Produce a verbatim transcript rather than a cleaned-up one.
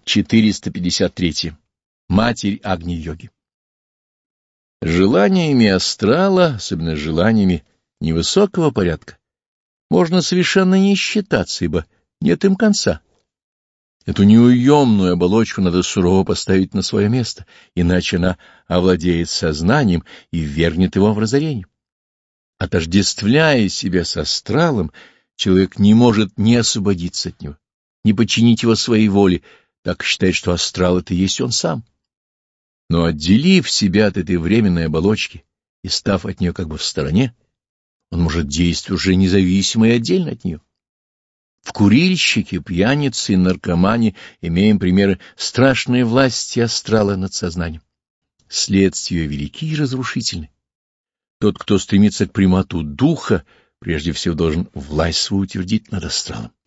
четыреста пятьдесят три. Матерь Агни-йоги. Желаниями астрала, особенно желаниями невысокого порядка, можно совершенно не считаться, ибо нет им конца. Эту неуемную оболочку надо сурово поставить на свое место, иначе она овладеет сознанием и ввергнет его в разорение. Отождествляя себя с астралом, человек не может не освободиться от него, не подчинить его своей воле, так считает, что астрал — это есть он сам. Но отделив себя от этой временной оболочки и став от нее как бы в стороне, он может действовать уже независимо и отдельно от нее. В курильщике, пьянице и наркомане имеем примеры страшной власти астрала над сознанием. Следствия велики и разрушительны. Тот, кто стремится к примату духа, прежде всего должен власть свою утвердить над астралом.